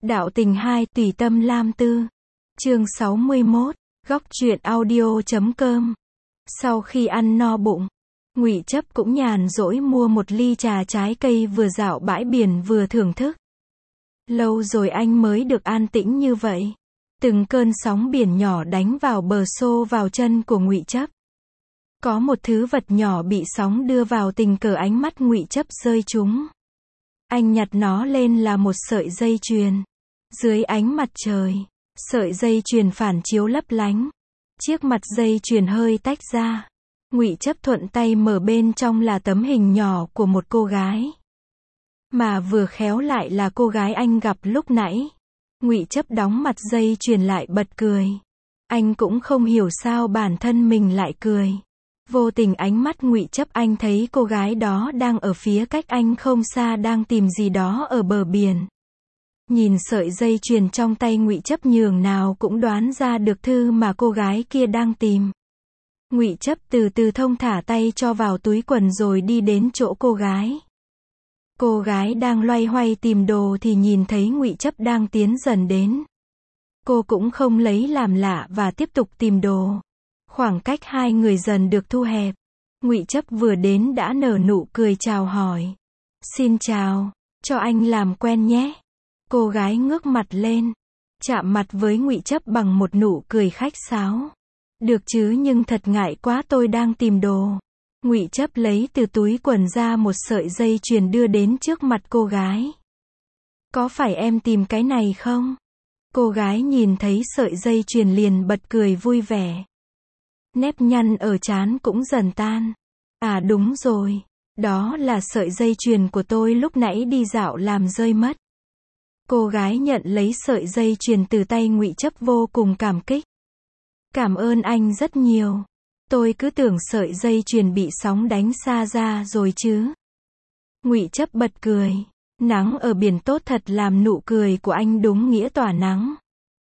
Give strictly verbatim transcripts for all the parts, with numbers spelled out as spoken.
Đạo tình hai tùy tâm Lam Tư. Chương sáu mươi mốt, góc truyện audio chấm com. Sau khi ăn no bụng, Ngụy Chấp cũng nhàn rỗi mua một ly trà trái cây vừa dạo bãi biển vừa thưởng thức. Lâu rồi anh mới được an tĩnh như vậy. Từng cơn sóng biển nhỏ đánh vào bờ xô vào chân của Ngụy Chấp. Có một thứ vật nhỏ bị sóng đưa vào, tình cờ ánh mắt Ngụy Chấp rơi trúng. Anh nhặt nó lên là một sợi dây chuyền. Dưới ánh mặt trời, sợi dây chuyền phản chiếu lấp lánh. Chiếc mặt dây chuyền hơi tách ra. Ngụy Chấp thuận tay mở, bên trong là tấm hình nhỏ của một cô gái. Mà vừa khéo lại là cô gái anh gặp lúc nãy. Ngụy Chấp đóng mặt dây chuyền lại bật cười. Anh cũng không hiểu sao bản thân mình lại cười. Vô tình ánh mắt Ngụy Chấp, anh thấy cô gái đó đang ở phía cách anh không xa, đang tìm gì đó ở bờ biển. Nhìn sợi dây chuyền trong tay Ngụy Chấp, nhường nào cũng đoán ra được thứ mà cô gái kia đang tìm. Ngụy Chấp từ từ thong thả tay cho vào túi quần rồi đi đến chỗ cô gái. Cô gái đang loay hoay tìm đồ thì nhìn thấy Ngụy Chấp đang tiến dần đến. Cô cũng không lấy làm lạ và tiếp tục tìm đồ. Khoảng cách hai người dần được thu hẹp. Ngụy Chấp vừa đến đã nở nụ cười chào hỏi. Xin chào, cho anh làm quen nhé. Cô gái ngước mặt lên, chạm mặt với Ngụy Chấp bằng một nụ cười khách sáo. Được chứ, nhưng thật ngại quá, tôi đang tìm đồ. Ngụy Chấp lấy từ túi quần ra một sợi dây chuyền đưa đến trước mặt cô gái. Có phải em tìm cái này không? Cô gái nhìn thấy sợi dây chuyền liền bật cười vui vẻ. Nếp nhăn ở trán cũng dần tan. À đúng rồi, đó là sợi dây chuyền của tôi lúc nãy đi dạo làm rơi mất. Cô gái nhận lấy sợi dây chuyền từ tay Ngụy Chấp vô cùng cảm kích. Cảm ơn anh rất nhiều. Tôi cứ tưởng sợi dây chuyền bị sóng đánh xa ra rồi chứ. Ngụy Chấp bật cười. Nắng ở biển tốt thật, làm nụ cười của anh đúng nghĩa tỏa nắng.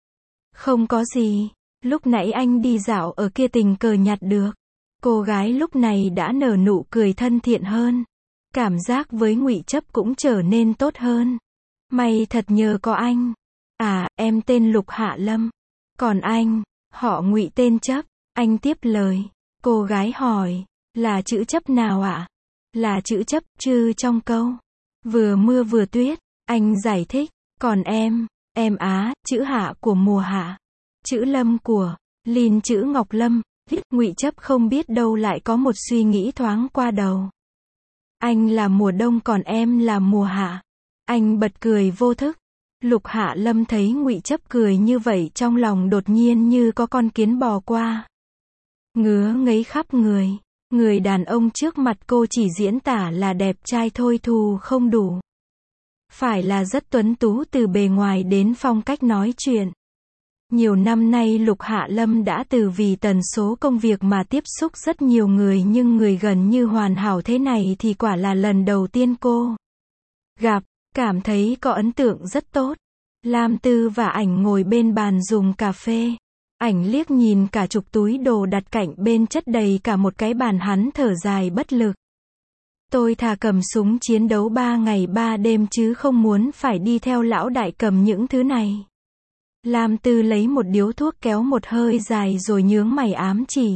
Không có gì. Lúc nãy anh đi dạo ở kia tình cờ nhặt được. Cô gái lúc này đã nở nụ cười thân thiện hơn. Cảm giác với Ngụy Chấp cũng trở nên tốt hơn. May thật nhờ có anh. À, em tên Lục Hạ Lâm. Còn anh? Họ Ngụy tên Chấp. Anh tiếp lời. Cô gái hỏi. Là chữ Chấp nào ạ? Là chữ Chấp chư trong câu. Vừa mưa vừa tuyết. Anh giải thích. Còn em? Em Á, chữ Hạ của mùa hạ. Chữ Lâm của Lin, chữ Ngọc Lâm. Ngụy Chấp không biết đâu lại có một suy nghĩ thoáng qua đầu. Anh là mùa đông còn em là mùa hạ. Anh bật cười vô thức. Lục Hạ Lâm thấy Ngụy Chấp cười như vậy, trong lòng đột nhiên như có con kiến bò qua. Ngứa ngấy khắp người. Người đàn ông trước mặt cô chỉ diễn tả là đẹp trai thôi, thù không đủ. Phải là rất tuấn tú từ bề ngoài đến phong cách nói chuyện. Nhiều năm nay Lục Hạ Lâm đã từ vì tần số công việc mà tiếp xúc rất nhiều người, nhưng người gần như hoàn hảo thế này thì quả là lần đầu tiên cô gặp. Cảm thấy có ấn tượng rất tốt. Lam Tư và Ảnh ngồi bên bàn dùng cà phê. Ảnh liếc nhìn cả chục túi đồ đặt cạnh bên chất đầy cả một cái bàn, hắn thở dài bất lực. Tôi thà cầm súng chiến đấu ba ngày ba đêm chứ không muốn phải đi theo lão đại cầm những thứ này. Lam Tư lấy một điếu thuốc kéo một hơi dài rồi nhướng mày ám chỉ.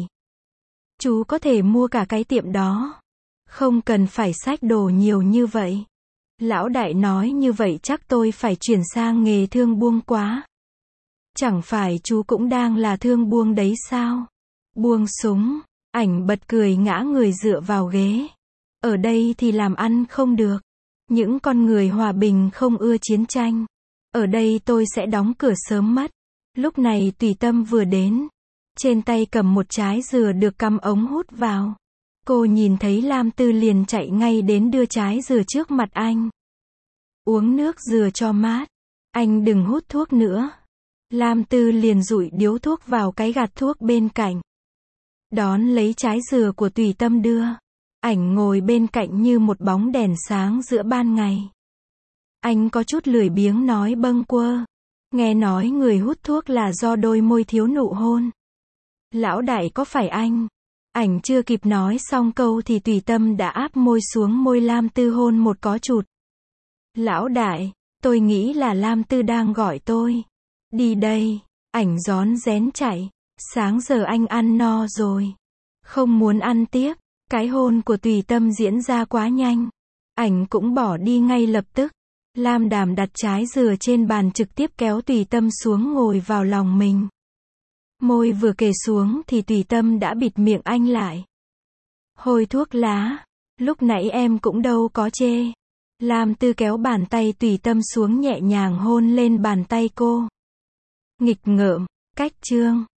Chú có thể mua cả cái tiệm đó. Không cần phải xách đồ nhiều như vậy. Lão đại nói như vậy chắc tôi phải chuyển sang nghề thương buông quá. Chẳng phải chú cũng đang là thương buông đấy sao? Buông súng. Ảnh bật cười ngã người dựa vào ghế. Ở đây thì làm ăn không được. Những con người hòa bình không ưa chiến tranh. Ở đây tôi sẽ đóng cửa sớm mất. Lúc này Tùy Tâm vừa đến. Trên tay cầm một trái dừa được cắm ống hút vào. Cô nhìn thấy Lam Tư liền chạy ngay đến đưa trái dừa trước mặt anh. Uống nước dừa cho mát. Anh đừng hút thuốc nữa. Lam Tư liền dụi điếu thuốc vào cái gạt thuốc bên cạnh. Đón lấy trái dừa của Tùy Tâm đưa. Ảnh ngồi bên cạnh như một bóng đèn sáng giữa ban ngày. Anh có chút lười biếng nói bâng quơ. Nghe nói người hút thuốc là do đôi môi thiếu nụ hôn. Lão đại có phải anh? Ảnh chưa kịp nói xong câu thì Tùy Tâm đã áp môi xuống môi Lam Tư hôn một có chụt. Lão đại, Tôi nghĩ là Lam Tư đang gọi tôi. Đi đây. Ảnh rón rén chạy. Sáng giờ anh ăn no rồi. Không muốn ăn tiếp. Cái hôn của Tùy Tâm diễn ra quá nhanh. Ảnh cũng bỏ đi ngay lập tức. Lam Đàm đặt trái dừa trên bàn trực tiếp kéo Tùy Tâm xuống ngồi vào lòng mình. Môi vừa kề xuống thì Tùy Tâm đã bịt miệng anh lại. Hôi thuốc lá. Lúc nãy em cũng đâu có chê. Lam Tư kéo bàn tay Tùy Tâm xuống nhẹ nhàng hôn lên bàn tay cô. Nghịch ngợm, cách chương.